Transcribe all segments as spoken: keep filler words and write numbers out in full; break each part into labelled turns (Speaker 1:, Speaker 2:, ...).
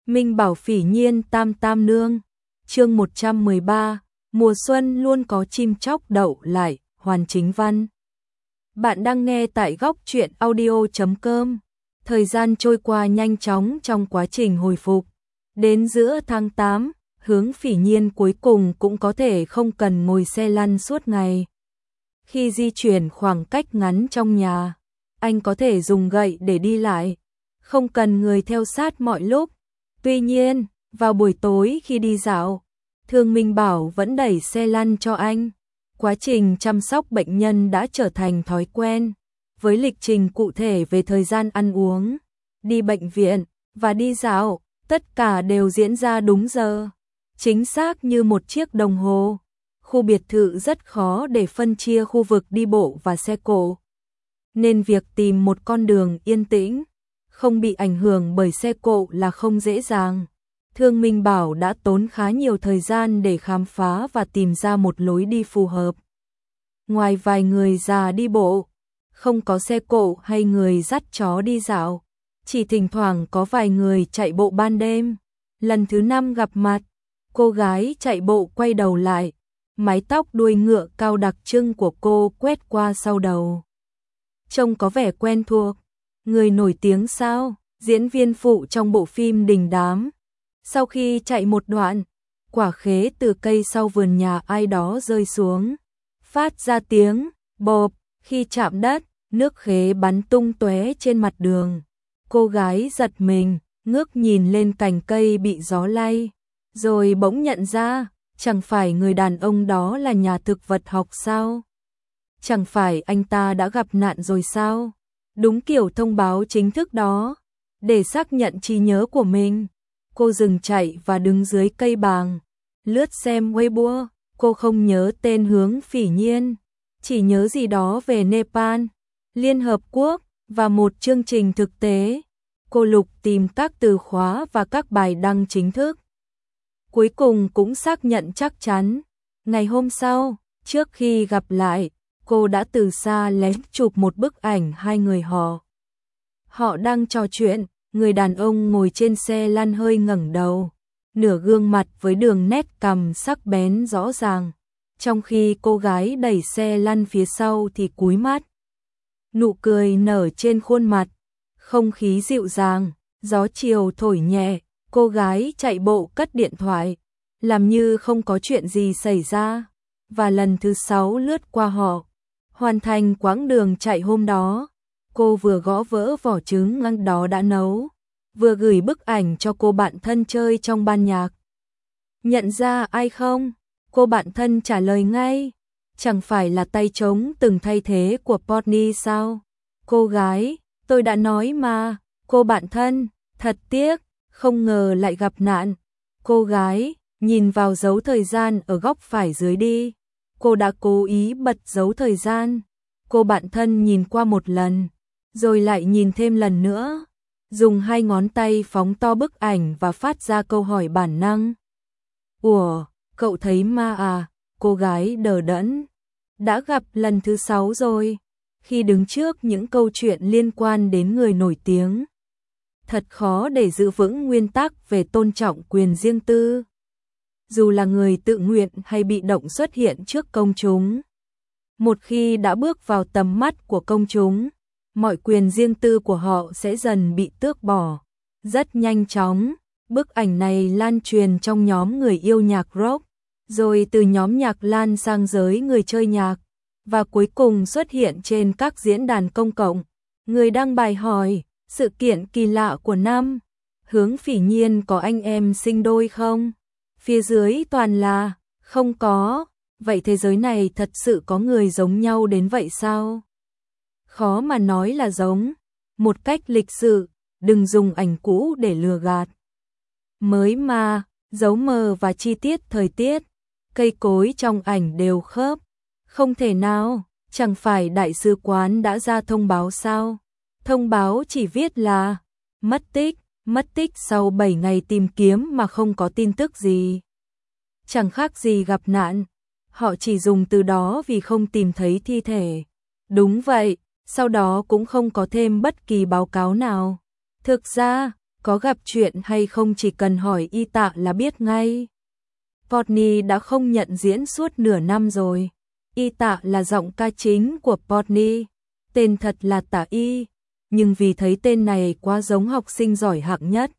Speaker 1: Minh Bảo Phỉ Nhiên Tam Tam Nương. Chương một trăm mười ba, mùa xuân luôn có chim chóc đậu lại, Hoàn Chính Văn. Bạn đang nghe tại góc truyện audio chấm com. Thời gian trôi qua nhanh chóng trong quá trình hồi phục. Đến giữa tháng tám, Hướng Phỉ Nhiên cuối cùng cũng có thể không cần ngồi xe lăn suốt ngày. Khi di chuyển khoảng cách ngắn trong nhà, anh có thể dùng gậy để đi lại, không cần người theo sát mọi lúc. Tuy nhiên, vào buổi tối khi đi dạo, Thương Minh Bảo vẫn đẩy xe lăn cho anh. Quá trình chăm sóc bệnh nhân đã trở thành thói quen, với lịch trình cụ thể về thời gian ăn uống, đi bệnh viện và đi dạo, tất cả đều diễn ra đúng giờ, chính xác như một chiếc đồng hồ. Khu biệt thự rất khó để phân chia khu vực đi bộ và xe cộ, nên việc tìm một con đường yên tĩnh, không bị ảnh hưởng bởi xe cộ là không dễ dàng. Thương Minh Bảo đã tốn khá nhiều thời gian để khám phá và tìm ra một lối đi phù hợp. Ngoài vài người già đi bộ, không có xe cộ hay người dắt chó đi dạo, chỉ thỉnh thoảng có vài người chạy bộ ban đêm. Lần thứ năm gặp mặt, cô gái chạy bộ quay đầu lại, mái tóc đuôi ngựa cao đặc trưng của cô quét qua sau đầu. Trông có vẻ quen thuộc. Người nổi tiếng sao? Diễn viên phụ trong bộ phim Đình Đám. Sau khi chạy một đoạn, quả khế từ cây sau vườn nhà ai đó rơi xuống, phát ra tiếng bộp. Khi chạm đất, nước khế bắn tung tóe trên mặt đường. Cô gái giật mình, ngước nhìn lên cành cây bị gió lay, rồi bỗng nhận ra, chẳng phải người đàn ông đó là nhà thực vật học sao? Chẳng phải anh ta đã gặp nạn rồi sao? Đúng kiểu thông báo chính thức đó. Để xác nhận trí nhớ của mình, cô dừng chạy và đứng dưới cây bàng, lướt xem Weibo. Cô không nhớ tên Hướng Phỉ Nhiên, chỉ nhớ gì đó về Nepal, Liên Hợp Quốc và một chương trình thực tế. Cô lục tìm các từ khóa và các bài đăng chính thức. Cuối cùng cũng xác nhận chắc chắn. Ngày hôm sau, trước khi gặp lại, cô đã từ xa lén chụp một bức ảnh hai người họ. Họ đang trò chuyện, người đàn ông ngồi trên xe lăn hơi ngẩng đầu, nửa gương mặt với đường nét cằm sắc bén rõ ràng, trong khi cô gái đẩy xe lăn phía sau thì cúi mắt. Nụ cười nở trên khuôn mặt, không khí dịu dàng, gió chiều thổi nhẹ, cô gái chạy bộ cất điện thoại, làm như không có chuyện gì xảy ra, và lần thứ sáu lướt qua họ. Hoàn thành quãng đường chạy hôm đó, cô vừa gõ vỡ vỏ trứng ngăng đó đã nấu, vừa gửi bức ảnh cho cô bạn thân chơi trong ban nhạc. Nhận ra ai không? Cô bạn thân trả lời ngay, chẳng phải là tay trống từng thay thế của Portney sao? Cô gái, tôi đã nói mà. Cô bạn thân, thật tiếc, không ngờ lại gặp nạn. Cô gái, nhìn vào dấu thời gian ở góc phải dưới đi. Cô đã cố ý bật dấu thời gian. Cô bạn thân nhìn qua một lần, rồi lại nhìn thêm lần nữa, dùng hai ngón tay phóng to bức ảnh và phát ra câu hỏi bản năng. Ủa, cậu thấy ma à? Cô gái đờ đẫn. Đã gặp lần thứ sáu rồi. Khi đứng trước những câu chuyện liên quan đến người nổi tiếng, thật khó để giữ vững nguyên tắc về tôn trọng quyền riêng tư. Dù là người tự nguyện hay bị động xuất hiện trước công chúng, một khi đã bước vào tầm mắt của công chúng, mọi quyền riêng tư của họ sẽ dần bị tước bỏ. Rất nhanh chóng, bức ảnh này lan truyền trong nhóm người yêu nhạc rock, rồi từ nhóm nhạc lan sang giới người chơi nhạc, và cuối cùng xuất hiện trên các diễn đàn công cộng. Người đăng bài hỏi, sự kiện kỳ lạ của năm, Hướng Phỉ Nhiên có anh em sinh đôi không? Phía dưới toàn là, không có. Vậy thế giới này thật sự có người giống nhau đến vậy sao? Khó mà nói là giống. Một cách lịch sự, đừng dùng ảnh cũ để lừa gạt. Mới mà, dấu mờ và chi tiết thời tiết, cây cối trong ảnh đều khớp. Không thể nào, chẳng phải đại sứ quán đã ra thông báo sao? Thông báo chỉ viết là mất tích, mất tích sau bảy ngày tìm kiếm mà không có tin tức gì. Chẳng khác gì gặp nạn. Họ chỉ dùng từ đó vì không tìm thấy thi thể. Đúng vậy, sau đó cũng không có thêm bất kỳ báo cáo nào. Thực ra, có gặp chuyện hay không chỉ cần hỏi Y Tạ là biết ngay. Portney đã không nhận diễn suốt nửa năm rồi. Y Tạ là giọng ca chính của Portney, tên thật là Tạ Y, nhưng vì thấy tên này quá giống học sinh giỏi hạng nhất,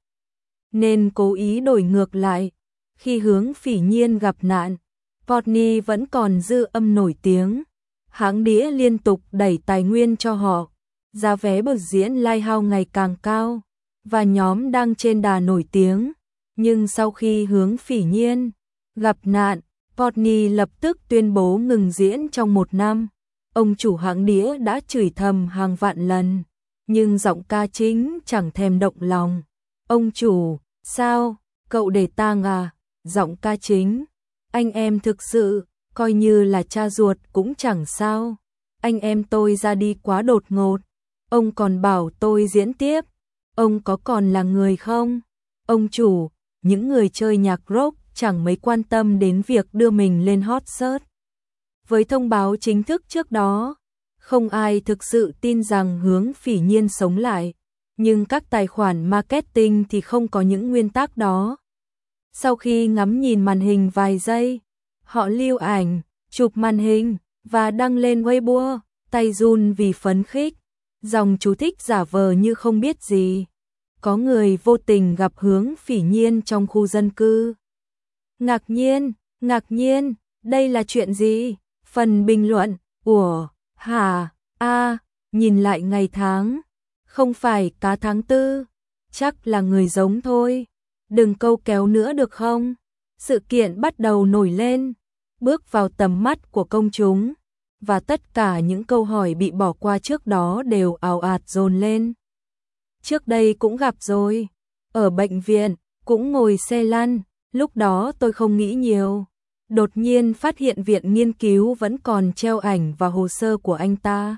Speaker 1: nên cố ý đổi ngược lại. Khi Hướng Phỉ Nhiên gặp nạn, Portney vẫn còn dư âm nổi tiếng. Hãng đĩa liên tục đẩy tài nguyên cho họ, giá vé biểu diễn Lighthouse ngày càng cao, và nhóm đang trên đà nổi tiếng. Nhưng sau khi Hướng Phỉ Nhiên gặp nạn, Portney lập tức tuyên bố ngừng diễn trong một năm. Ông chủ hãng đĩa đã chửi thầm hàng vạn lần, nhưng giọng ca chính chẳng thèm động lòng. Ông chủ, sao, cậu để tang à? Giọng ca chính, anh em thực sự, coi như là cha ruột cũng chẳng sao. Anh em tôi ra đi quá đột ngột. Ông còn bảo tôi diễn tiếp. Ông có còn là người không? Ông chủ, những người chơi nhạc rock chẳng mấy quan tâm đến việc đưa mình lên hot search. Với thông báo chính thức trước đó, không ai thực sự tin rằng Hướng Phỉ Nhiên sống lại, nhưng các tài khoản marketing thì không có những nguyên tắc đó. Sau khi ngắm nhìn màn hình vài giây, họ lưu ảnh, chụp màn hình và đăng lên Weibo, tay run vì phấn khích, dòng chú thích giả vờ như không biết gì. Có người vô tình gặp Hướng Phỉ Nhiên trong khu dân cư. Ngạc nhiên, ngạc nhiên, đây là chuyện gì? Phần bình luận, ủa, hả, a, nhìn lại ngày tháng, không phải cá tháng tư, chắc là người giống thôi. Đừng câu kéo nữa được không? Sự kiện bắt đầu nổi lên, bước vào tầm mắt của công chúng, và tất cả những câu hỏi bị bỏ qua trước đó đều ào ạt dồn lên. Trước đây cũng gặp rồi, ở bệnh viện, cũng ngồi xe lăn, lúc đó tôi không nghĩ nhiều. Đột nhiên phát hiện viện nghiên cứu vẫn còn treo ảnh và hồ sơ của anh ta.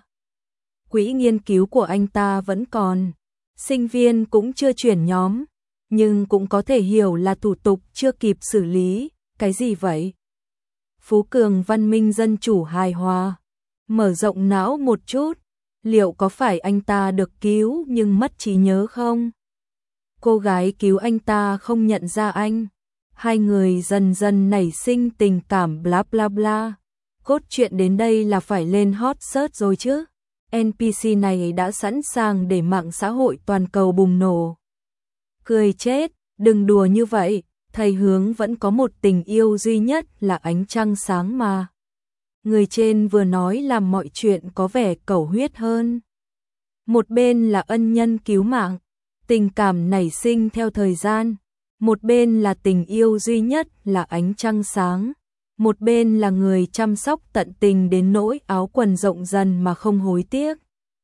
Speaker 1: Quỹ nghiên cứu của anh ta vẫn còn, sinh viên cũng chưa chuyển nhóm, nhưng cũng có thể hiểu là thủ tục chưa kịp xử lý. Cái gì vậy? Phú Cường văn minh dân chủ hài hòa. Mở rộng não một chút, liệu có phải anh ta được cứu nhưng mất trí nhớ không? Cô gái cứu anh ta không nhận ra anh. Hai người dần dần nảy sinh tình cảm bla bla bla. Cốt truyện đến đây là phải lên hot search rồi chứ. en pê xê này đã sẵn sàng để mạng xã hội toàn cầu bùng nổ. Cười chết, đừng đùa như vậy, thầy Hướng vẫn có một tình yêu duy nhất là ánh trăng sáng mà. Người trên vừa nói làm mọi chuyện có vẻ cầu huyết hơn. Một bên là ân nhân cứu mạng, tình cảm nảy sinh theo thời gian. Một bên là tình yêu duy nhất là ánh trăng sáng. Một bên là người chăm sóc tận tình đến nỗi áo quần rộng dần mà không hối tiếc.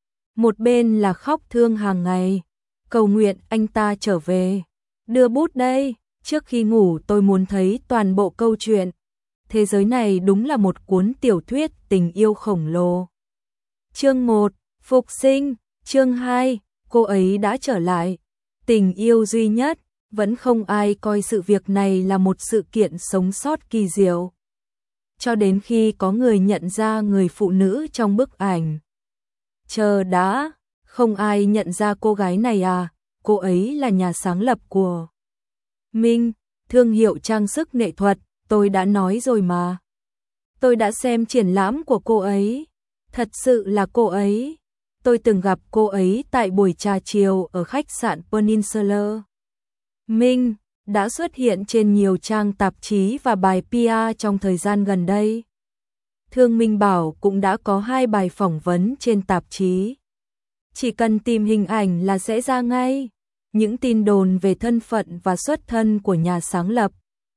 Speaker 1: Một bên là khóc thương hàng ngày, cầu nguyện anh ta trở về. Đưa bút đây, trước khi ngủ tôi muốn thấy toàn bộ câu chuyện. Thế giới này đúng là một cuốn tiểu thuyết tình yêu khổng lồ. Chương một, Phục sinh. Chương hai, cô ấy đã trở lại. Tình yêu duy nhất, vẫn không ai coi sự việc này là một sự kiện sống sót kỳ diệu. Cho đến khi có người nhận ra người phụ nữ trong bức ảnh. Chờ đã, không ai nhận ra cô gái này à? Cô ấy là nhà sáng lập của Minh, thương hiệu trang sức nghệ thuật, tôi đã nói rồi mà. Tôi đã xem triển lãm của cô ấy, thật sự là cô ấy. Tôi từng gặp cô ấy tại buổi trà chiều ở khách sạn Peninsula. Minh đã xuất hiện trên nhiều trang tạp chí và bài pê e trong thời gian gần đây. Thương Minh Bảo cũng đã có hai bài phỏng vấn trên tạp chí. Chỉ cần tìm hình ảnh là sẽ ra ngay những tin đồn về thân phận và xuất thân của nhà sáng lập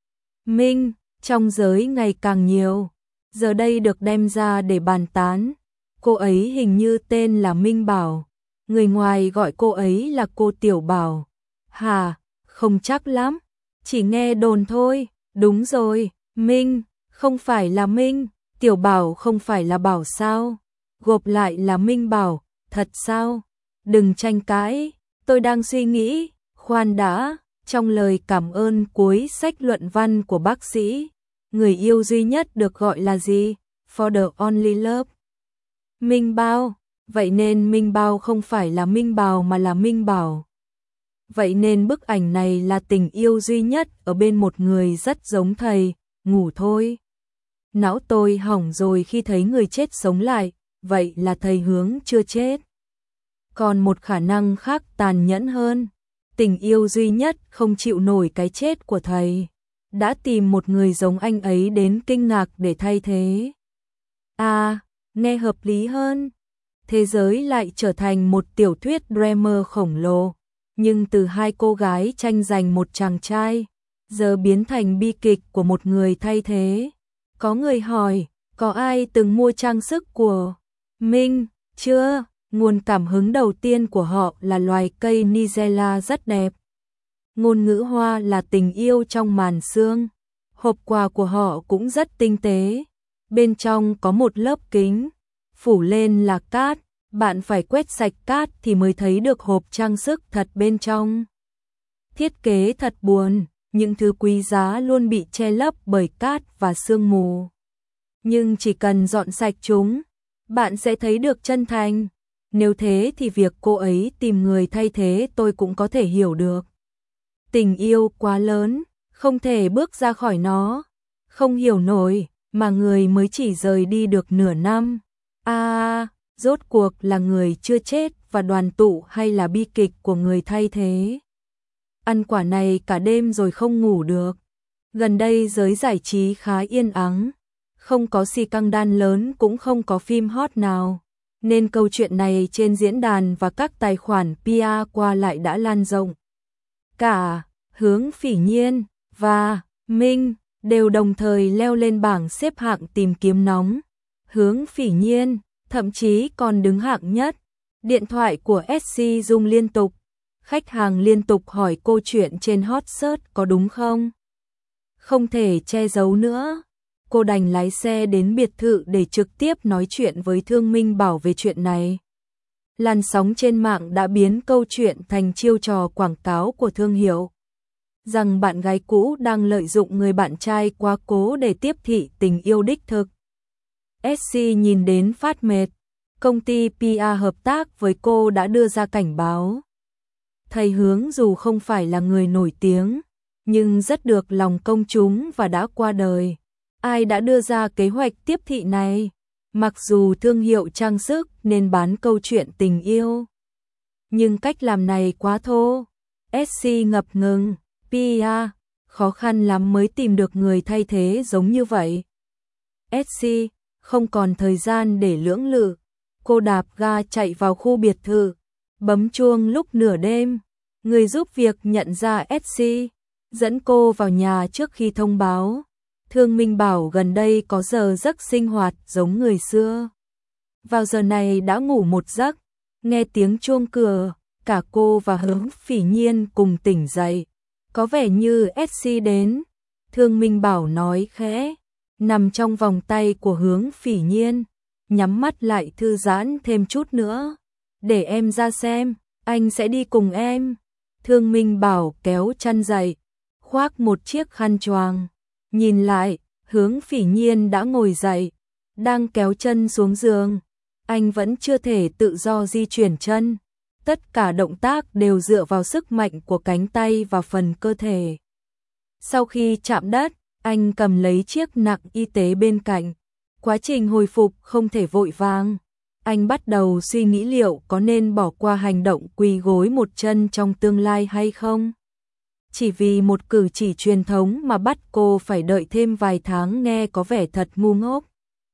Speaker 1: Minh trong giới ngày càng nhiều, giờ đây được đem ra để bàn tán. Cô ấy hình như tên là Minh Bảo, người ngoài gọi cô ấy là cô Tiểu Bảo. Hà, không chắc lắm, chỉ nghe đồn thôi. Đúng rồi, Minh, không phải là Minh, Tiểu Bảo không phải là Bảo sao? Gộp lại là Minh Bảo, thật sao? Đừng tranh cãi, tôi đang suy nghĩ. Khoan đã, trong lời cảm ơn cuối sách luận văn của bác sĩ, người yêu duy nhất được gọi là gì? For the only love. Minh Bao, vậy nên Minh Bao không phải là Minh Bảo mà là Minh Bảo. vậy nên bức ảnh này là tình yêu duy nhất ở bên một người rất giống thầy, ngủ thôi. Não tôi hỏng rồi khi thấy người chết sống lại, vậy là thầy Hướng chưa chết. Còn một khả năng khác tàn nhẫn hơn, tình yêu duy nhất không chịu nổi cái chết của thầy, đã tìm một người giống anh ấy đến kinh ngạc để thay thế. À, nghe hợp lý hơn. Thế giới lại trở thành một tiểu thuyết drama khổng lồ, nhưng từ hai cô gái tranh giành một chàng trai, giờ biến thành bi kịch của một người thay thế. Có người hỏi, có ai từng mua trang sức của Minh? Chưa, nguồn cảm hứng đầu tiên của họ là loài cây Nigella rất đẹp. Ngôn ngữ hoa là tình yêu trong màn sương. Hộp quà của họ cũng rất tinh tế. Bên trong có một lớp kính, phủ lên là cát, bạn phải quét sạch cát thì mới thấy được hộp trang sức thật bên trong. Thiết kế thật buồn, những thứ quý giá luôn bị che lấp bởi cát và sương mù. Nhưng chỉ cần dọn sạch chúng, bạn sẽ thấy được chân thành. Nếu thế thì việc cô ấy tìm người thay thế tôi cũng có thể hiểu được. Tình yêu quá lớn, không thể bước ra khỏi nó. Không hiểu nổi, mà người mới chỉ rời đi được nửa năm. À, rốt cuộc là người chưa chết và đoàn tụ hay là bi kịch của người thay thế? Ăn quả này cả đêm rồi không ngủ được. Gần đây giới giải trí khá yên ắng, không có xì căng đan lớn cũng không có phim hot nào, nên câu chuyện này trên diễn đàn và các tài khoản pê e qua lại đã lan rộng. Cả Hướng Phỉ Nhiên và Minh đều đồng thời leo lên bảng xếp hạng tìm kiếm nóng. Hướng Phỉ Nhiên thậm chí còn đứng hạng nhất. Điện thoại của ét xê rung liên tục. Khách hàng liên tục hỏi câu chuyện trên hot search có đúng không? Không thể che giấu nữa. Cô đành lái xe đến biệt thự để trực tiếp nói chuyện với Thương Minh Bảo về chuyện này. Làn sóng trên mạng đã biến câu chuyện thành chiêu trò quảng cáo của thương hiệu, rằng bạn gái cũ đang lợi dụng người bạn trai quá cố để tiếp thị tình yêu đích thực. ét xê nhìn đến phát mệt. Công ty pê e hợp tác với cô đã đưa ra cảnh báo. Thầy Hướng dù không phải là người nổi tiếng, nhưng rất được lòng công chúng và đã qua đời. Ai đã đưa ra kế hoạch tiếp thị này? Mặc dù thương hiệu trang sức nên bán câu chuyện tình yêu, nhưng cách làm này quá thô. ét xê ngập ngừng, pê e khó khăn lắm mới tìm được người thay thế giống như vậy. ét xê không còn thời gian để lưỡng lự. Cô đạp ga chạy vào khu biệt thự, bấm chuông lúc nửa đêm. Người giúp việc nhận ra ét xê, dẫn cô vào nhà trước khi thông báo. Thương Minh Bảo gần đây có giờ giấc sinh hoạt giống người xưa. Vào giờ này đã ngủ một giấc, nghe tiếng chuông cửa, cả cô và Hướng Phỉ Nhiên cùng tỉnh dậy. Có vẻ như ét xê đến. Thương Minh Bảo nói khẽ, nằm trong vòng tay của Hướng Phỉ Nhiên, nhắm mắt lại thư giãn thêm chút nữa. Để em ra xem, anh sẽ đi cùng em. Thương Minh Bảo kéo chăn dậy, khoác một chiếc khăn choàng. Nhìn lại, Hướng Phỉ Nhiên đã ngồi dậy, đang kéo chân xuống giường. Anh vẫn chưa thể tự do di chuyển chân. Tất cả động tác đều dựa vào sức mạnh của cánh tay và phần cơ thể. Sau khi chạm đất, anh cầm lấy chiếc nặng y tế bên cạnh. Quá trình hồi phục không thể vội vàng. Anh bắt đầu suy nghĩ liệu có nên bỏ qua hành động quỳ gối một chân trong tương lai hay không. Chỉ vì một cử chỉ truyền thống mà bắt cô phải đợi thêm vài tháng nghe có vẻ thật ngu ngốc.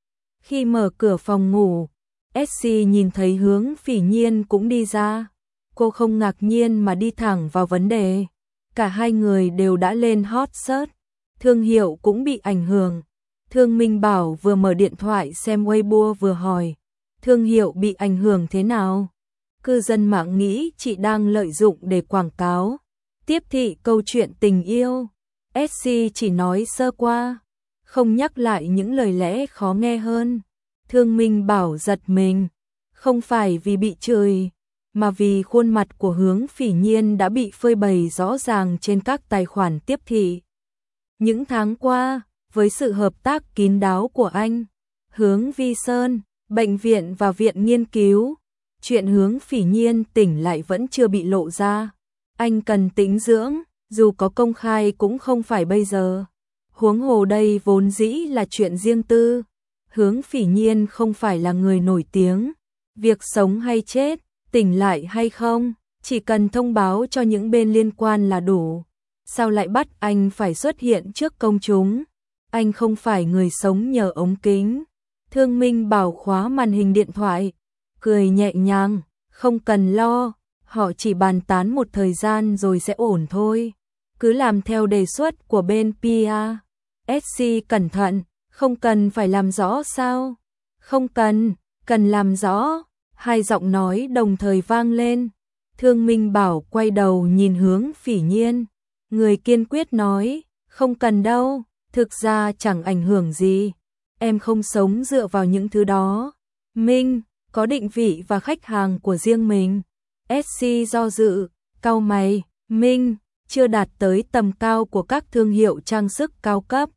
Speaker 1: Khi mở cửa phòng ngủ, ét xê nhìn thấy Hướng Phỉ Nhiên cũng đi ra. Cô không ngạc nhiên mà đi thẳng vào vấn đề. Cả hai người đều đã lên hot search. Thương hiệu cũng bị ảnh hưởng. Thương Minh Bảo vừa mở điện thoại xem Weibo vừa hỏi. Thương hiệu bị ảnh hưởng thế nào? Cư dân mạng nghĩ chị đang lợi dụng để quảng cáo, tiếp thị câu chuyện tình yêu. ét xê chỉ nói sơ qua, không nhắc lại những lời lẽ khó nghe hơn. Thương Minh Bảo giật mình, không phải vì bị chửi, mà vì khuôn mặt của Hướng Phỉ Nhiên đã bị phơi bày rõ ràng trên các tài khoản tiếp thị. Những tháng qua, với sự hợp tác kín đáo của anh, Hướng Vi Sơn, bệnh viện và viện nghiên cứu, chuyện Hướng Phỉ Nhiên tỉnh lại vẫn chưa bị lộ ra. Anh cần tĩnh dưỡng, dù có công khai cũng không phải bây giờ. Huống hồ đây vốn dĩ là chuyện riêng tư. Hướng Phỉ Nhiên không phải là người nổi tiếng. Việc sống hay chết, tỉnh lại hay không, chỉ cần thông báo cho những bên liên quan là đủ. Sao lại bắt anh phải xuất hiện trước công chúng? Anh không phải người sống nhờ ống kính. Thương Minh Bảo khóa màn hình điện thoại, cười nhẹ nhàng, không cần lo, họ chỉ bàn tán một thời gian rồi sẽ ổn thôi. Cứ làm theo đề xuất của bên pê e. ét xê cẩn thận, không cần phải làm rõ sao? Không cần, cần làm rõ. Hai giọng nói đồng thời vang lên. Thương Minh Bảo quay đầu nhìn Hướng Phỉ Nhiên. Người kiên quyết nói, không cần đâu, thực ra chẳng ảnh hưởng gì. Em không sống dựa vào những thứ đó. Minh, có định vị và khách hàng của riêng mình. ét xê do dự, cau mày, Minh, chưa đạt tới tầm cao của các thương hiệu trang sức cao cấp.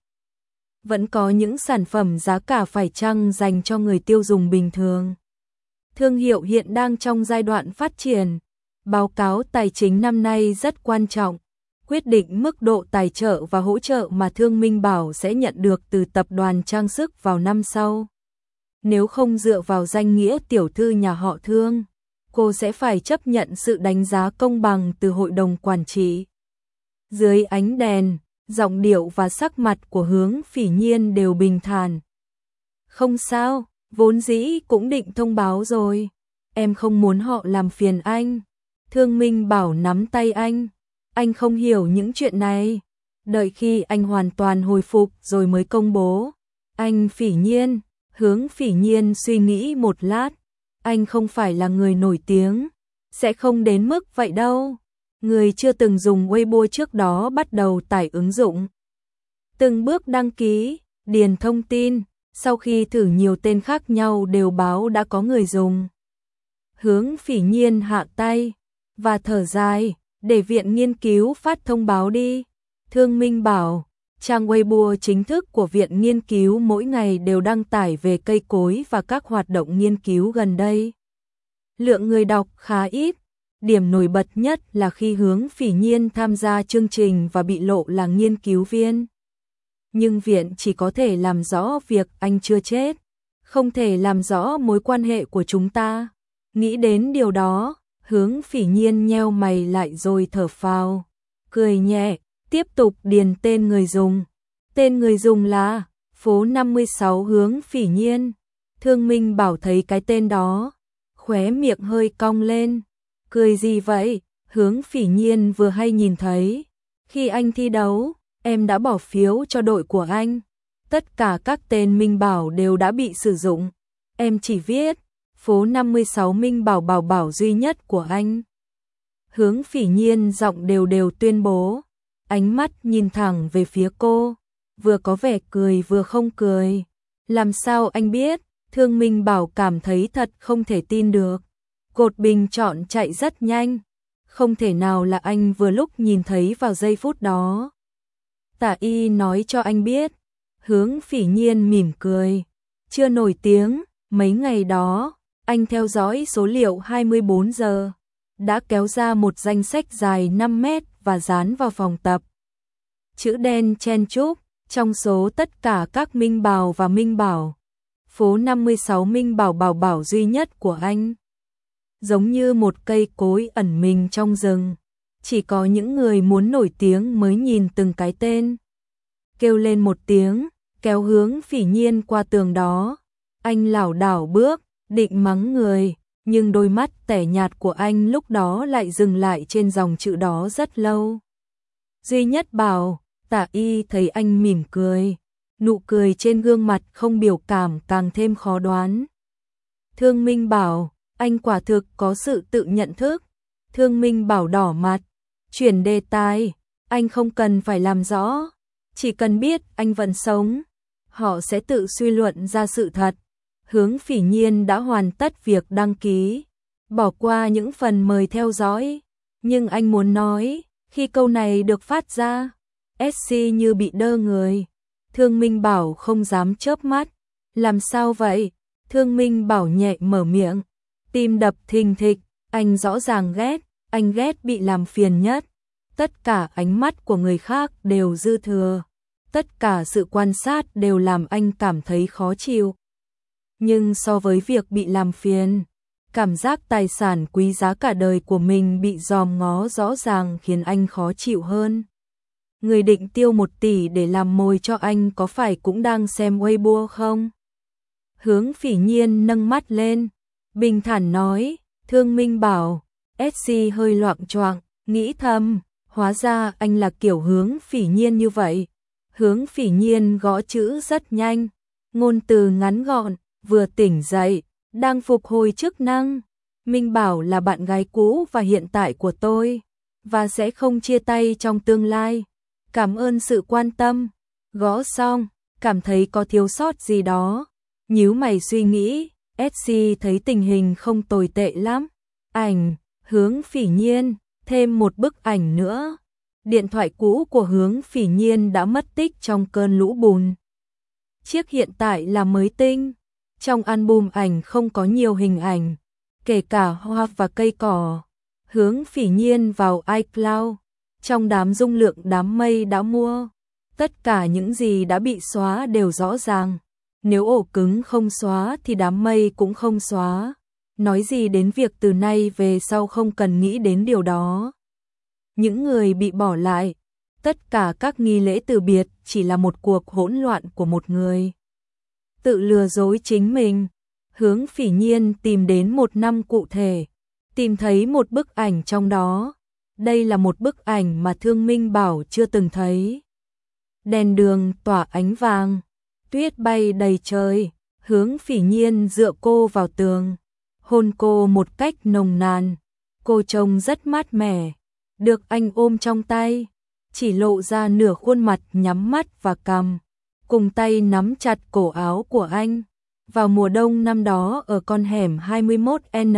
Speaker 1: Vẫn có những sản phẩm giá cả phải chăng dành cho người tiêu dùng bình thường. Thương hiệu hiện đang trong giai đoạn phát triển. Báo cáo tài chính năm nay rất quan trọng, quyết định mức độ tài trợ và hỗ trợ mà Thương Minh Bảo sẽ nhận được từ tập đoàn trang sức vào năm sau. Nếu không dựa vào danh nghĩa tiểu thư nhà họ Thương, cô sẽ phải chấp nhận sự đánh giá công bằng từ hội đồng quản trị. Dưới ánh đèn, giọng điệu và sắc mặt của Hướng Phỉ Nhiên đều bình thản. Không sao, vốn dĩ cũng định thông báo rồi. Em không muốn họ làm phiền anh. Thương Minh Bảo nắm tay anh. Anh không hiểu những chuyện này. Đợi khi anh hoàn toàn hồi phục rồi mới công bố. Anh Phỉ Nhiên, Hướng Phỉ Nhiên suy nghĩ một lát. Anh không phải là người nổi tiếng. Sẽ không đến mức vậy đâu. Người chưa từng dùng Weibo trước đó bắt đầu tải ứng dụng. Từng bước đăng ký, điền thông tin. Sau khi thử nhiều tên khác nhau đều báo đã có người dùng. Hướng Phỉ Nhiên hạ tay và thở dài, để viện nghiên cứu phát thông báo đi. Thương Minh Bảo, trang Weibo chính thức của viện nghiên cứu mỗi ngày đều đăng tải về cây cối và các hoạt động nghiên cứu gần đây. Lượng người đọc khá ít, điểm nổi bật nhất là khi Hướng Phỉ Nhiên tham gia chương trình và bị lộ là nghiên cứu viên. Nhưng viện chỉ có thể làm rõ việc anh chưa chết, không thể làm rõ mối quan hệ của chúng ta. Nghĩ đến điều đó, Hướng Phỉ Nhiên nheo mày lại rồi thở phào, cười nhẹ, tiếp tục điền tên người dùng. Tên người dùng là phố năm mươi sáu Hướng Phỉ Nhiên. Thương Minh Bảo thấy cái tên đó, khóe miệng hơi cong lên. Cười gì vậy? Hướng Phỉ Nhiên vừa hay nhìn thấy. Khi anh thi đấu, em đã bỏ phiếu cho đội của anh. Tất cả các tên Minh Bảo đều đã bị sử dụng. Em chỉ viết phố năm mươi sáu Minh Bảo Bảo Bảo duy nhất của anh. Hướng Phỉ Nhiên giọng đều đều tuyên bố, ánh mắt nhìn thẳng về phía cô, vừa có vẻ cười vừa không cười. Làm sao anh biết? Thương Minh Bảo cảm thấy thật không thể tin được. Cột bình chọn chạy rất nhanh, không thể nào là anh vừa lúc nhìn thấy vào giây phút đó. Tả Y nói cho anh biết. Hướng Phỉ Nhiên mỉm cười, chưa nổi tiếng, mấy ngày đó, anh theo dõi số liệu hai mươi bốn giờ, đã kéo ra một danh sách dài năm mét và dán vào phòng tập. Chữ đen chen chúc, trong số tất cả các Minh Bảo và Minh Bảo, phố năm mươi sáu Minh Bảo Bảo Bảo duy nhất của anh. Giống như một cây cối ẩn mình trong rừng, chỉ có những người muốn nổi tiếng mới nhìn từng cái tên. Kêu lên một tiếng, kéo Hướng Phỉ Nhiên qua tường đó. Anh lảo đảo bước, định mắng người, nhưng đôi mắt tẻ nhạt của anh lúc đó lại dừng lại trên dòng chữ đó rất lâu. Duy nhất Bảo. Tả Y thấy anh mỉm cười, nụ cười trên gương mặt không biểu cảm càng thêm khó đoán. Thương Minh Bảo, anh quả thực có sự tự nhận thức. Thương Minh Bảo đỏ mặt, chuyển đề tài, anh không cần phải làm rõ, chỉ cần biết anh vẫn sống, họ sẽ tự suy luận ra sự thật. Hướng Phỉ Nhiên đã hoàn tất việc đăng ký, bỏ qua những phần mời theo dõi, nhưng anh muốn nói, khi câu này được phát ra, ét xê như bị đơ người. Thương Minh Bảo không dám chớp mắt. Làm sao vậy? Thương Minh Bảo nhẹ mở miệng, tim đập thình thịch, anh rõ ràng ghét anh ghét bị làm phiền nhất. Tất cả ánh mắt của người khác đều dư thừa. Tất cả sự quan sát đều làm anh cảm thấy khó chịu. Nhưng so với việc bị làm phiền, cảm giác tài sản quý giá cả đời của mình bị dòm ngó rõ ràng khiến anh khó chịu hơn. Người định tiêu một tỷ để làm mồi cho anh có phải cũng đang xem Weibo không? Hướng Phỉ Nhiên nâng mắt lên, bình thản nói, Thương Minh Bảo. ét xê hơi loạng choạng, nghĩ thầm, hóa ra anh là kiểu Hướng Phỉ Nhiên như vậy. Hướng Phỉ Nhiên gõ chữ rất nhanh, ngôn từ ngắn gọn, vừa tỉnh dậy, đang phục hồi chức năng. Minh Bảo là bạn gái cũ và hiện tại của tôi, và sẽ không chia tay trong tương lai. Cảm ơn sự quan tâm. Gõ xong, cảm thấy có thiếu sót gì đó. Nhíu mày suy nghĩ, ét xê thấy tình hình không tồi tệ lắm. Ảnh, Hướng Phỉ Nhiên, thêm một bức ảnh nữa. Điện thoại cũ của Hướng Phỉ Nhiên đã mất tích trong cơn lũ bùn. Chiếc hiện tại là mới tinh. Trong album ảnh không có nhiều hình ảnh, kể cả hoa và cây cỏ. Hướng Phỉ Nhiên vào iCloud, trong đám dung lượng đám mây đã mua. Tất cả những gì đã bị xóa đều rõ ràng. Nếu ổ cứng không xóa thì đám mây cũng không xóa. Nói gì đến việc từ nay về sau không cần nghĩ đến điều đó. Những người bị bỏ lại, tất cả các nghi lễ từ biệt chỉ là một cuộc hỗn loạn của một người tự lừa dối chính mình. Hướng Phỉ Nhiên tìm đến một năm cụ thể, tìm thấy một bức ảnh trong đó. Đây là một bức ảnh mà Thương Minh Bảo chưa từng thấy. Đèn đường tỏa ánh vàng, tuyết bay đầy trời. Hướng Phỉ Nhiên dựa cô vào tường, hôn cô một cách nồng nàn. Cô trông rất mát mẻ, được anh ôm trong tay, chỉ lộ ra nửa khuôn mặt nhắm mắt và cằm, cùng tay nắm chặt cổ áo của anh. Vào mùa đông năm đó ở con hẻm hai mươi mốt N,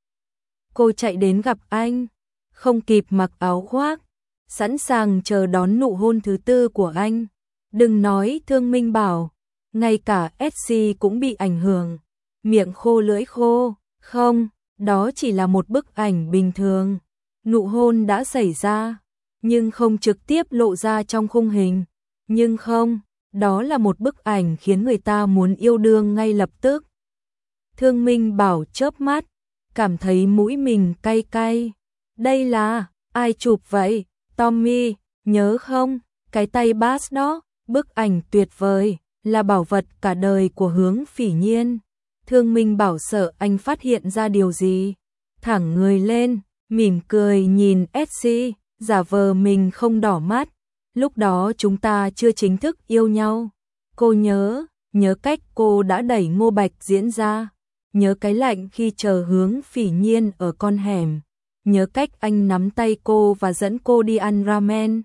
Speaker 1: cô chạy đến gặp anh, không kịp mặc áo khoác, sẵn sàng chờ đón nụ hôn thứ tư của anh. Đừng nói Thương Minh Bảo, ngay cả ét xê cũng bị ảnh hưởng, miệng khô lưỡi khô. Không, đó chỉ là một bức ảnh bình thường. Nụ hôn đã xảy ra, nhưng không trực tiếp lộ ra trong khung hình. Nhưng không, đó là một bức ảnh khiến người ta muốn yêu đương ngay lập tức. Thương Minh Bảo chớp mắt, cảm thấy mũi mình cay cay. Đây là, ai chụp vậy? Tommy, nhớ không? Cái tay bass đó, bức ảnh tuyệt vời, là bảo vật cả đời của Hướng Phỉ Nhiên. Thương Minh Bảo sợ anh phát hiện ra điều gì, thẳng người lên, mỉm cười nhìn ét xê, giả vờ mình không đỏ mắt. Lúc đó chúng ta chưa chính thức yêu nhau. Cô nhớ, nhớ cách cô đã đẩy Ngô Bạch diễn ra, nhớ cái lạnh khi chờ Hướng Phỉ Nhiên ở con hẻm, nhớ cách anh nắm tay cô và dẫn cô đi ăn ramen.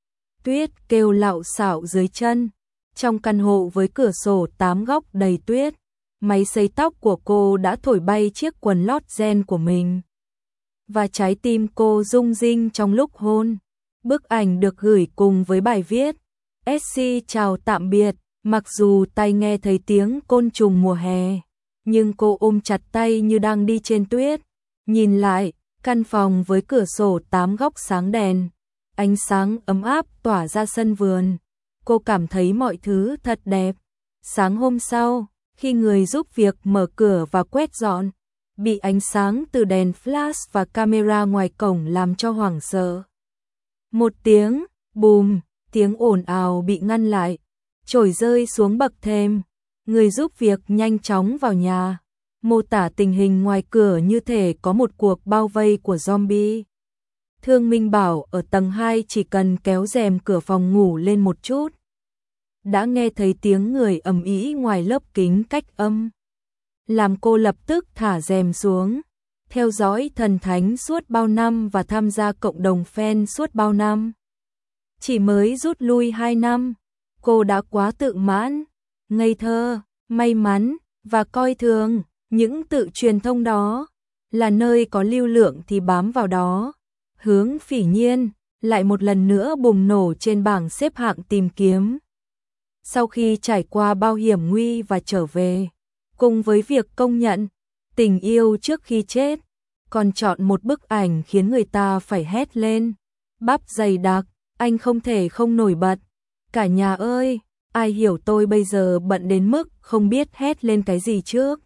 Speaker 1: Tuyết kêu lạo xạo dưới chân, trong căn hộ với cửa sổ tám góc đầy tuyết, máy sấy tóc của cô đã thổi bay chiếc quần lót ren của mình. Và trái tim cô rung rinh trong lúc hôn. Bức ảnh được gửi cùng với bài viết ét xê chào tạm biệt. Mặc dù tai nghe thấy tiếng côn trùng mùa hè, nhưng cô ôm chặt tay như đang đi trên tuyết. Nhìn lại, căn phòng với cửa sổ tám góc sáng đèn, ánh sáng ấm áp tỏa ra sân vườn. Cô cảm thấy mọi thứ thật đẹp. Sáng hôm sau, khi người giúp việc mở cửa và quét dọn, bị ánh sáng từ đèn flash và camera ngoài cổng làm cho hoảng sợ. Một tiếng, bùm, tiếng ồn ào bị ngăn lại, chổi rơi xuống bậc thềm. Người giúp việc nhanh chóng vào nhà, mô tả tình hình ngoài cửa như thể có một cuộc bao vây của zombie. Thương Minh Bảo ở tầng hai chỉ cần kéo rèm cửa phòng ngủ lên một chút, đã nghe thấy tiếng người ầm ĩ ngoài lớp kính cách âm, làm cô lập tức thả rèm xuống. Theo dõi thần thánh suốt bao năm và tham gia cộng đồng fan suốt bao năm, chỉ mới rút lui hai năm, cô đã quá tự mãn, ngây thơ, may mắn và coi thường những tự truyền thông đó. Là nơi có lưu lượng thì bám vào đó. Hướng Phỉ Nhiên lại một lần nữa bùng nổ trên bảng xếp hạng tìm kiếm. Sau khi trải qua bao hiểm nguy và trở về, cùng với việc công nhận tình yêu trước khi chết, còn chọn một bức ảnh khiến người ta phải hét lên. Bắp dày đặc, anh không thể không nổi bật. Cả nhà ơi, ai hiểu tôi bây giờ bận đến mức không biết hét lên cái gì trước.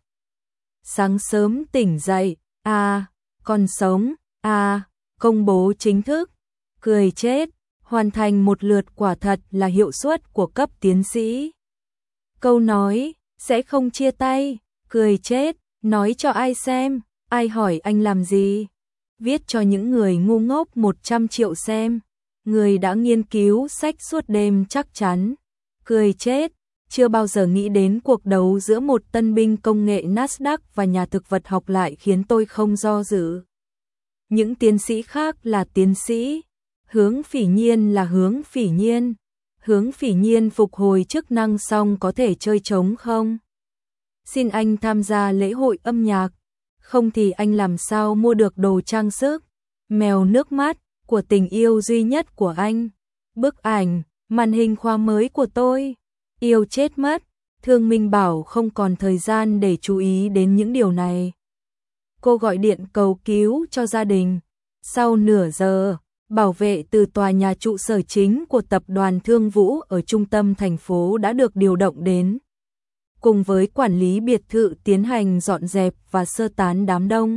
Speaker 1: Sáng sớm tỉnh dậy, à, còn sống, à, công bố chính thức. Cười chết, hoàn thành một lượt quả thật là hiệu suất của cấp tiến sĩ. Câu nói, sẽ không chia tay, cười chết, nói cho ai xem, ai hỏi anh làm gì. Viết cho những người ngu ngốc một trăm triệu xem, người đã nghiên cứu sách suốt đêm chắc chắn. Cười chết, chưa bao giờ nghĩ đến cuộc đấu giữa một tân binh công nghệ Nasdaq và nhà thực vật học lại khiến tôi không do dự. Những tiến sĩ khác là tiến sĩ, Hướng Phỉ Nhiên là Hướng Phỉ Nhiên. Hướng Phỉ Nhiên phục hồi chức năng xong có thể chơi trống không? Xin anh tham gia lễ hội âm nhạc, không thì anh làm sao mua được đồ trang sức, mèo nước mắt của tình yêu duy nhất của anh. Bức ảnh, màn hình khoa mới của tôi, yêu chết mất. Thương Minh bảo không còn thời gian để chú ý đến những điều này. Cô gọi điện cầu cứu cho gia đình. Sau nửa giờ, bảo vệ từ tòa nhà trụ sở chính của tập đoàn Thương Vũ ở trung tâm thành phố đã được điều động đến, cùng với quản lý biệt thự tiến hành dọn dẹp và sơ tán đám đông.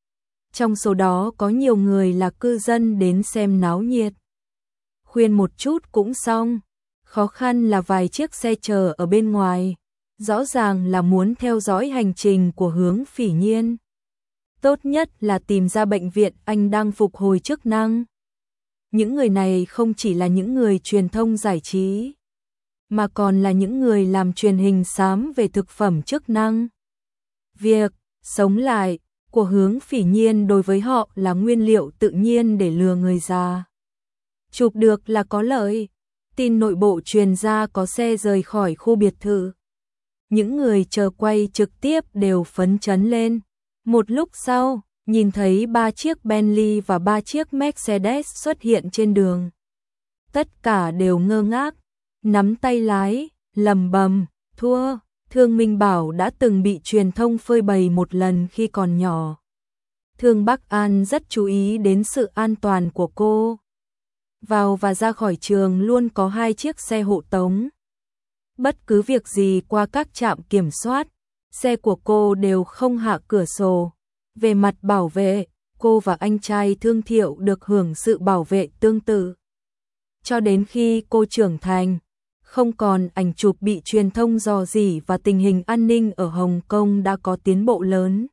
Speaker 1: Trong số đó có nhiều người là cư dân đến xem náo nhiệt. Khuyên một chút cũng xong, khó khăn là vài chiếc xe chờ ở bên ngoài, rõ ràng là muốn theo dõi hành trình của Hướng Phỉ Nhiên. Tốt nhất là tìm ra bệnh viện anh đang phục hồi chức năng. Những người này không chỉ là những người truyền thông giải trí, mà còn là những người làm truyền hình xám về thực phẩm chức năng. Việc sống lại của Hướng Phỉ Nhiên đối với họ là nguyên liệu tự nhiên để lừa người già. Chụp được là có lợi. Tin nội bộ truyền ra có xe rời khỏi khu biệt thự. Những người chờ quay trực tiếp đều phấn chấn lên. Một lúc sau, nhìn thấy ba chiếc Bentley và ba chiếc Mercedes xuất hiện trên đường. Tất cả đều ngơ ngác, nắm tay lái, lầm bầm, thua. Thương Minh bảo đã từng bị truyền thông phơi bày một lần khi còn nhỏ. Thương Bắc An rất chú ý đến sự an toàn của cô. Vào và ra khỏi trường luôn có hai chiếc xe hộ tống. Bất cứ việc gì qua các trạm kiểm soát, xe của cô đều không hạ cửa sổ. Về mặt bảo vệ, cô và anh trai Thương Thiệu được hưởng sự bảo vệ tương tự. Cho đến khi cô trưởng thành, không còn ảnh chụp bị truyền thông rò rỉ và tình hình an ninh ở Hồng Kông đã có tiến bộ lớn.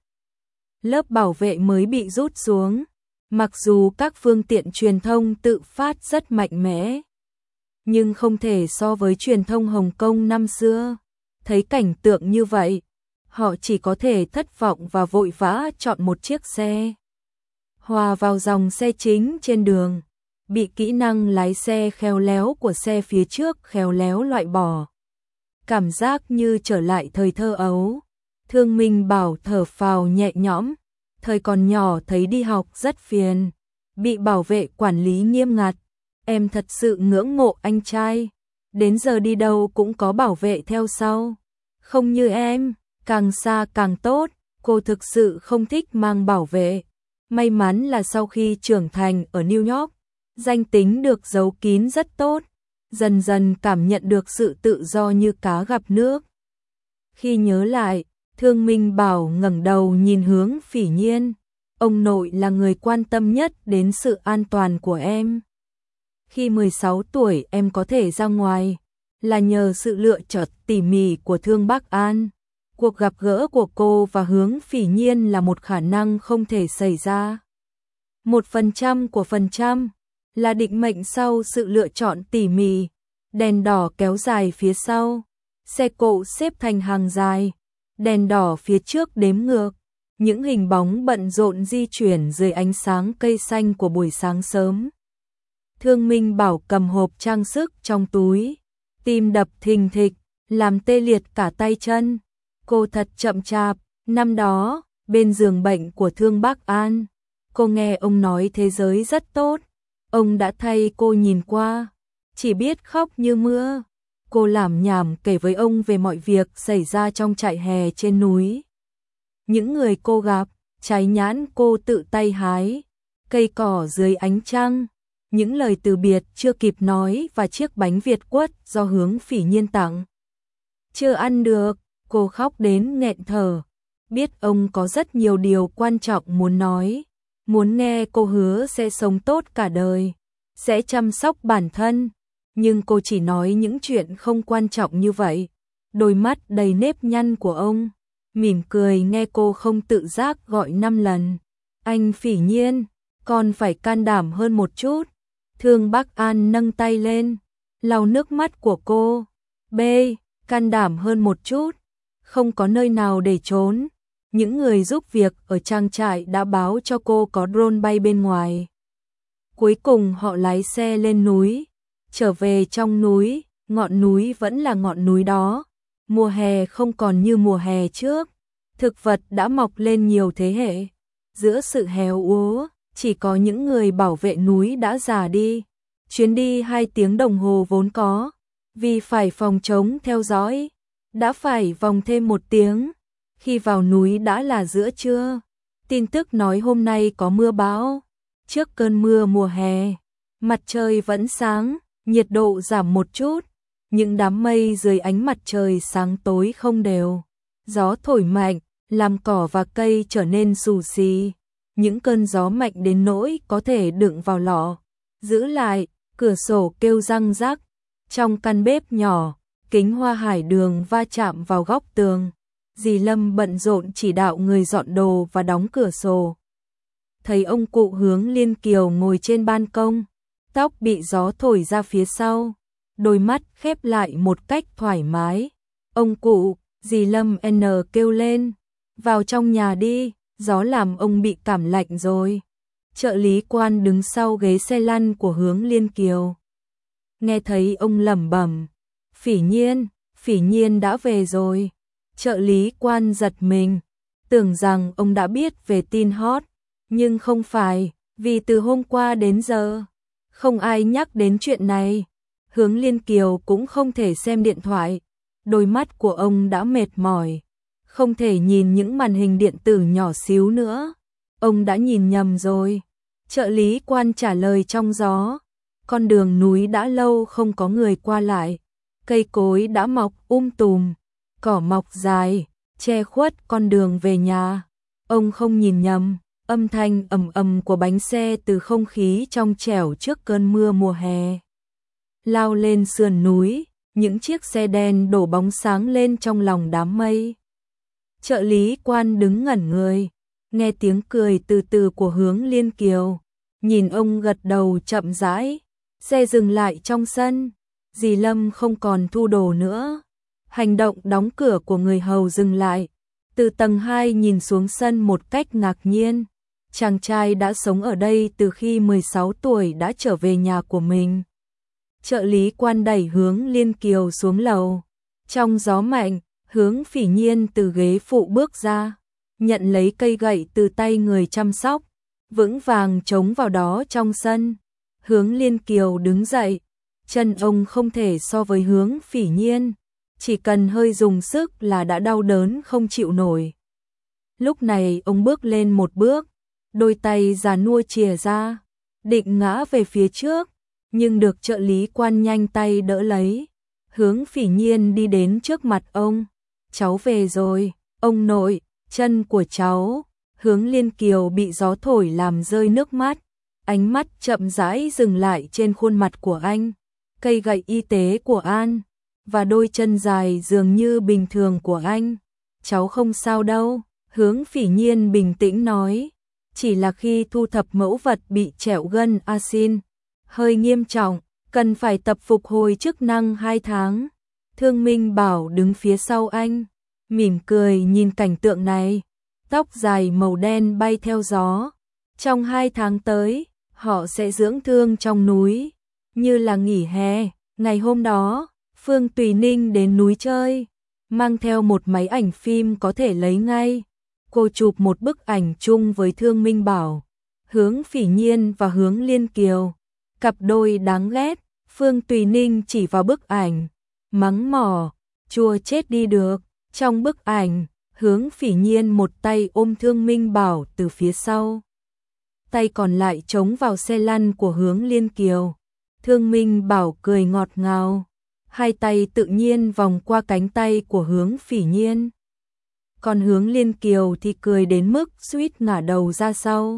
Speaker 1: Lớp bảo vệ mới bị rút xuống, mặc dù các phương tiện truyền thông tự phát rất mạnh mẽ, nhưng không thể so với truyền thông Hồng Kông năm xưa. Thấy cảnh tượng như vậy, họ chỉ có thể thất vọng và vội vã chọn một chiếc xe. Hòa vào dòng xe chính trên đường, bị kỹ năng lái xe khéo léo của xe phía trước khéo léo loại bỏ. Cảm giác như trở lại thời thơ ấu. Thương Minh bảo thở phào nhẹ nhõm, thời còn nhỏ thấy đi học rất phiền, bị bảo vệ quản lý nghiêm ngặt. Em thật sự ngưỡng mộ anh trai, đến giờ đi đâu cũng có bảo vệ theo sau. Không như em, càng xa càng tốt, cô thực sự không thích mang bảo vệ. May mắn là sau khi trưởng thành ở New York, danh tính được giấu kín rất tốt, dần dần cảm nhận được sự tự do như cá gặp nước. Khi nhớ lại, Thương Minh bảo ngẩng đầu nhìn Hướng Phỉ Nhiên, ông nội là người quan tâm nhất đến sự an toàn của em. Khi mười sáu tuổi em có thể ra ngoài, là nhờ sự lựa chọn tỉ mỉ của Thương Bắc An. Cuộc gặp gỡ của cô và Hướng Phỉ Nhiên là một khả năng không thể xảy ra. Một phần trăm của phần trăm là định mệnh sau sự lựa chọn tỉ mỉ. Đèn đỏ kéo dài phía sau, xe cộ xếp thành hàng dài, đèn đỏ phía trước đếm ngược, những hình bóng bận rộn di chuyển dưới ánh sáng cây xanh của buổi sáng sớm. Thương Minh bảo cầm hộp trang sức trong túi, tim đập thình thịch, làm tê liệt cả tay chân. Cô thật chậm chạp, năm đó, bên giường bệnh của Thương Bắc An, cô nghe ông nói thế giới rất tốt, ông đã thay cô nhìn qua, chỉ biết khóc như mưa. Cô lảm nhảm kể với ông về mọi việc xảy ra trong trại hè trên núi. Những người cô gặp, trái nhãn cô tự tay hái, cây cỏ dưới ánh trăng, những lời từ biệt chưa kịp nói và chiếc bánh Việt quất do Hướng Phỉ Nhiên tặng. Chưa ăn được, cô khóc đến nghẹn thở, biết ông có rất nhiều điều quan trọng muốn nói, muốn nghe cô hứa sẽ sống tốt cả đời, sẽ chăm sóc bản thân, nhưng cô chỉ nói những chuyện không quan trọng như vậy. Đôi mắt đầy nếp nhăn của ông mỉm cười nghe cô không tự giác gọi năm lần. Anh Phỉ Nhiên, con phải can đảm hơn một chút. Thương Bác An nâng tay lên, lau nước mắt của cô. B, can đảm hơn một chút, không có nơi nào để trốn. Những người giúp việc ở trang trại đã báo cho cô có drone bay bên ngoài. Cuối cùng họ lái xe lên núi, trở về trong núi, ngọn núi vẫn là ngọn núi đó. Mùa hè không còn như mùa hè trước, thực vật đã mọc lên nhiều thế hệ. Giữa sự héo úa, chỉ có những người bảo vệ núi đã già đi. Chuyến đi hai tiếng đồng hồ vốn có, vì phải phòng chống theo dõi, đã phải vòng thêm một tiếng. Khi vào núi đã là giữa trưa, tin tức nói hôm nay có mưa bão. Trước cơn mưa mùa hè, mặt trời vẫn sáng, nhiệt độ giảm một chút. Những đám mây dưới ánh mặt trời sáng tối không đều. Gió thổi mạnh, làm cỏ và cây trở nên xù xì. Những cơn gió mạnh đến nỗi có thể đựng vào lọ. Giữ lại, cửa sổ kêu răng rắc. Trong căn bếp nhỏ, kính hoa hải đường va chạm vào góc tường. Dì Lâm bận rộn chỉ đạo người dọn đồ và đóng cửa sổ. Thấy ông cụ Hướng Liên Kiều ngồi trên ban công, tóc bị gió thổi ra phía sau, đôi mắt khép lại một cách thoải mái. Ông cụ, dì Lâm N kêu lên, vào trong nhà đi, gió làm ông bị cảm lạnh rồi. Trợ lý quan đứng sau ghế xe lăn của Hướng Liên Kiều. Nghe thấy ông lẩm bẩm, Phỉ Nhiên, Phỉ Nhiên đã về rồi. Trợ lý quan giật mình, tưởng rằng ông đã biết về tin hot, nhưng không phải, vì từ hôm qua đến giờ, không ai nhắc đến chuyện này. Hướng Liên Kiều cũng không thể xem điện thoại, đôi mắt của ông đã mệt mỏi, không thể nhìn những màn hình điện tử nhỏ xíu nữa. Ông đã nhìn nhầm rồi. Trợ lý quan trả lời trong gió, con đường núi đã lâu không có người qua lại, cây cối đã mọc um tùm, cỏ mọc dài, che khuất con đường về nhà. Ông không nhìn nhầm, âm thanh ầm ầm của bánh xe từ không khí trong trẻo trước cơn mưa mùa hè. Lao lên sườn núi, những chiếc xe đen đổ bóng sáng lên trong lòng đám mây. Trợ lý quan đứng ngẩn người, nghe tiếng cười từ từ của Hướng Liên Kiều, nhìn ông gật đầu chậm rãi. Xe dừng lại trong sân, dì Lâm không còn thu đồ nữa. Hành động đóng cửa của người hầu dừng lại, từ tầng hai nhìn xuống sân một cách ngạc nhiên. Chàng trai đã sống ở đây từ khi mười sáu tuổi đã trở về nhà của mình. Trợ lý quan đẩy Hướng Liên Kiều xuống lầu. Trong gió mạnh, Hướng Phỉ Nhiên từ ghế phụ bước ra, nhận lấy cây gậy từ tay người chăm sóc, vững vàng chống vào đó trong sân. Hướng Liên Kiều đứng dậy, chân ông không thể so với Hướng Phỉ Nhiên, chỉ cần hơi dùng sức là đã đau đớn không chịu nổi. Lúc này ông bước lên một bước, đôi tay già nua chìa ra, định ngã về phía trước, nhưng được trợ lý quan nhanh tay đỡ lấy. Hướng Phỉ Nhiên đi đến trước mặt ông, cháu về rồi, ông nội, chân của cháu. Hướng Liên Kiều bị gió thổi làm rơi nước mắt, ánh mắt chậm rãi dừng lại trên khuôn mặt của anh, cây gậy y tế của An, và đôi chân dài dường như bình thường của anh. Cháu không sao đâu, Hướng Phỉ Nhiên bình tĩnh nói, chỉ là khi thu thập mẫu vật bị trẹo gân axin, hơi nghiêm trọng, cần phải tập phục hồi chức năng hai tháng. Thương Minh Bảo đứng phía sau anh, mỉm cười nhìn cảnh tượng này, tóc dài màu đen bay theo gió. Trong hai tháng tới, họ sẽ dưỡng thương trong núi, như là nghỉ hè. Ngày hôm đó, Phương Tùy Ninh đến núi chơi, mang theo một máy ảnh phim có thể lấy ngay. Cô chụp một bức ảnh chung với Thương Minh Bảo, Hướng Phỉ Nhiên và Hướng Liên Kiều, cặp đôi đáng ghét. Phương Tùy Ninh chỉ vào bức ảnh, mắng mỏ, chua chết đi được. Trong bức ảnh, Hướng Phỉ Nhiên một tay ôm Thương Minh Bảo từ phía sau, tay còn lại chống vào xe lăn của Hướng Liên Kiều. Thương Minh Bảo cười ngọt ngào, hai tay tự nhiên vòng qua cánh tay của Hướng Phỉ Nhiên. Còn Hướng Liên Kiều thì cười đến mức suýt ngả đầu ra sau.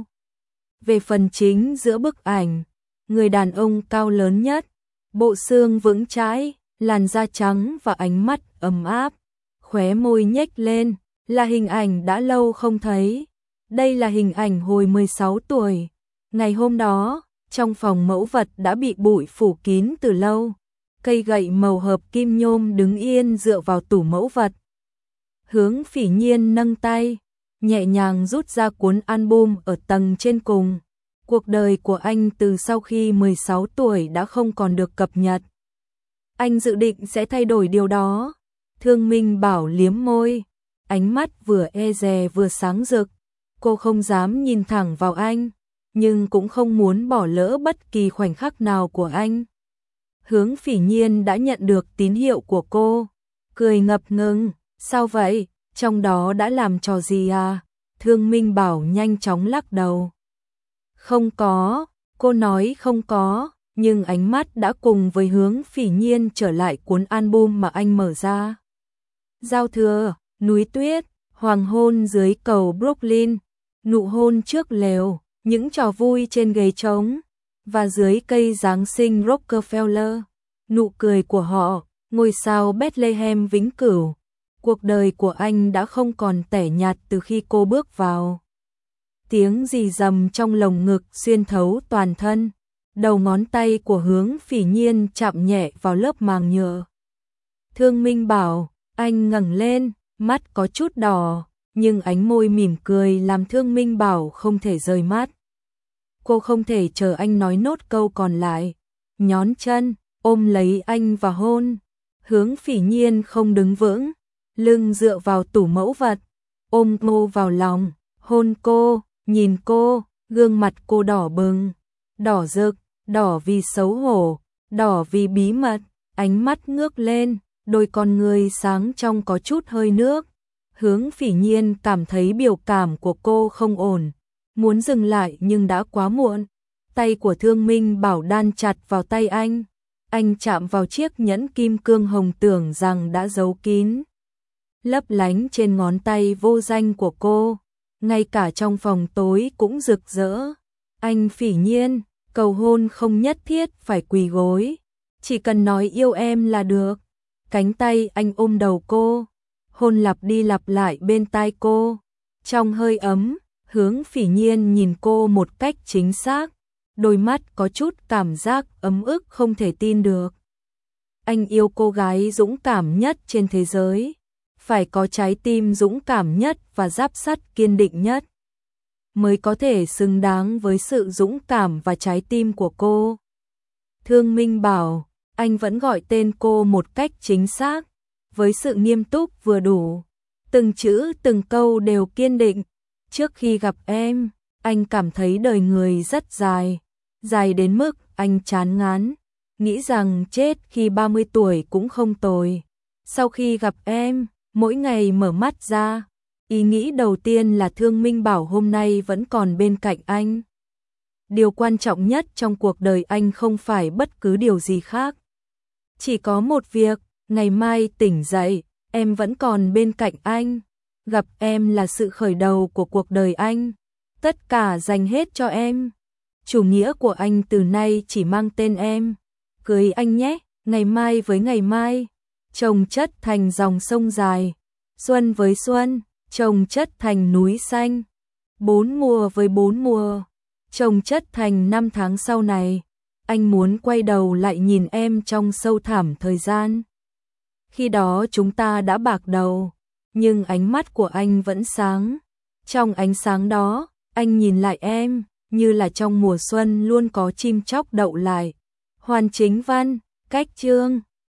Speaker 1: Về phần chính giữa bức ảnh, người đàn ông cao lớn nhất, bộ xương vững chãi, làn da trắng và ánh mắt ấm áp, khóe môi nhếch lên, là hình ảnh đã lâu không thấy. Đây là hình ảnh hồi mười sáu tuổi. Ngày hôm đó, trong phòng mẫu vật đã bị bụi phủ kín từ lâu. Cây gậy màu hợp kim nhôm đứng yên dựa vào tủ mẫu vật. Hướng Phỉ Nhiên nâng tay, nhẹ nhàng rút ra cuốn album ở tầng trên cùng. Cuộc đời của anh từ sau khi mười sáu tuổi đã không còn được cập nhật. Anh dự định sẽ thay đổi điều đó. Thương Minh Bảo liếm môi, ánh mắt vừa e dè vừa sáng rực. Cô không dám nhìn thẳng vào anh, nhưng cũng không muốn bỏ lỡ bất kỳ khoảnh khắc nào của anh. Hướng Phỉ Nhiên đã nhận được tín hiệu của cô, cười ngập ngừng. Sao vậy? Trong đó đã làm trò gì à? Thương Minh Bảo nhanh chóng lắc đầu. Không có, cô nói không có, nhưng ánh mắt đã cùng với Hướng Phỉ Nhiên trở lại cuốn album mà anh mở ra. Giao thừa, núi tuyết, hoàng hôn dưới cầu Brooklyn, nụ hôn trước lều, những trò vui trên ghế trống, và dưới cây Giáng sinh Rockefeller, nụ cười của họ, ngôi sao Bethlehem vĩnh cửu. Cuộc đời của anh đã không còn tẻ nhạt từ khi cô bước vào. Tiếng rì rầm trong lồng ngực xuyên thấu toàn thân, đầu ngón tay của Hướng Phỉ Nhiên chạm nhẹ vào lớp màng nhựa. Thương Minh Bảo, anh ngẩng lên, mắt có chút đỏ, nhưng ánh môi mỉm cười làm Thương Minh Bảo không thể rời mắt. Cô không thể chờ anh nói nốt câu còn lại, nhón chân, ôm lấy anh và hôn. Hướng Phỉ Nhiên không đứng vững, lưng dựa vào tủ mẫu vật, ôm cô vào lòng, hôn cô, nhìn cô, gương mặt cô đỏ bừng, đỏ rực, đỏ vì xấu hổ, đỏ vì bí mật, ánh mắt ngước lên, đôi con người sáng trong có chút hơi nước. Hướng Phỉ Nhiên cảm thấy biểu cảm của cô không ổn, muốn dừng lại nhưng đã quá muộn. Tay của Thương Minh Bảo đan chặt vào tay anh, anh chạm vào chiếc nhẫn kim cương hồng tưởng rằng đã giấu kín, lấp lánh trên ngón tay vô danh của cô, ngay cả trong phòng tối cũng rực rỡ. Anh Phỉ Nhiên, cầu hôn không nhất thiết phải quỳ gối, chỉ cần nói yêu em là được. Cánh tay anh ôm đầu cô, hôn lặp đi lặp lại bên tai cô. Trong hơi ấm, Hướng Phỉ Nhiên nhìn cô một cách chính xác, đôi mắt có chút cảm giác ấm ức không thể tin được. Anh yêu cô gái dũng cảm nhất trên thế giới, phải có trái tim dũng cảm nhất và giáp sắt kiên định nhất, mới có thể xứng đáng với sự dũng cảm và trái tim của cô. Thương Minh Bảo, anh vẫn gọi tên cô một cách chính xác, với sự nghiêm túc vừa đủ, từng chữ từng câu đều kiên định. Trước khi gặp em, anh cảm thấy đời người rất dài, dài đến mức anh chán ngán, nghĩ rằng chết khi ba mươi tuổi cũng không tồi. Sau khi gặp em, mỗi ngày mở mắt ra, ý nghĩ đầu tiên là Thương Minh Bảo hôm nay vẫn còn bên cạnh anh. Điều quan trọng nhất trong cuộc đời anh không phải bất cứ điều gì khác. Chỉ có một việc, ngày mai tỉnh dậy, em vẫn còn bên cạnh anh. Gặp em là sự khởi đầu của cuộc đời anh. Tất cả dành hết cho em. Chủ nghĩa của anh từ nay chỉ mang tên em. Cưới anh nhé, ngày mai với ngày mai. Chồng chất thành dòng sông dài. Xuân với xuân, chồng chất thành núi xanh. Bốn mùa với bốn mùa, chồng chất thành năm tháng sau này. Anh muốn quay đầu lại nhìn em trong sâu thẳm thời gian. Khi đó chúng ta đã bạc đầu, nhưng ánh mắt của anh vẫn sáng. Trong ánh sáng đó, anh nhìn lại em, như là trong mùa xuân luôn có chim chóc đậu lại. Hoàn Chính Văn, cách chương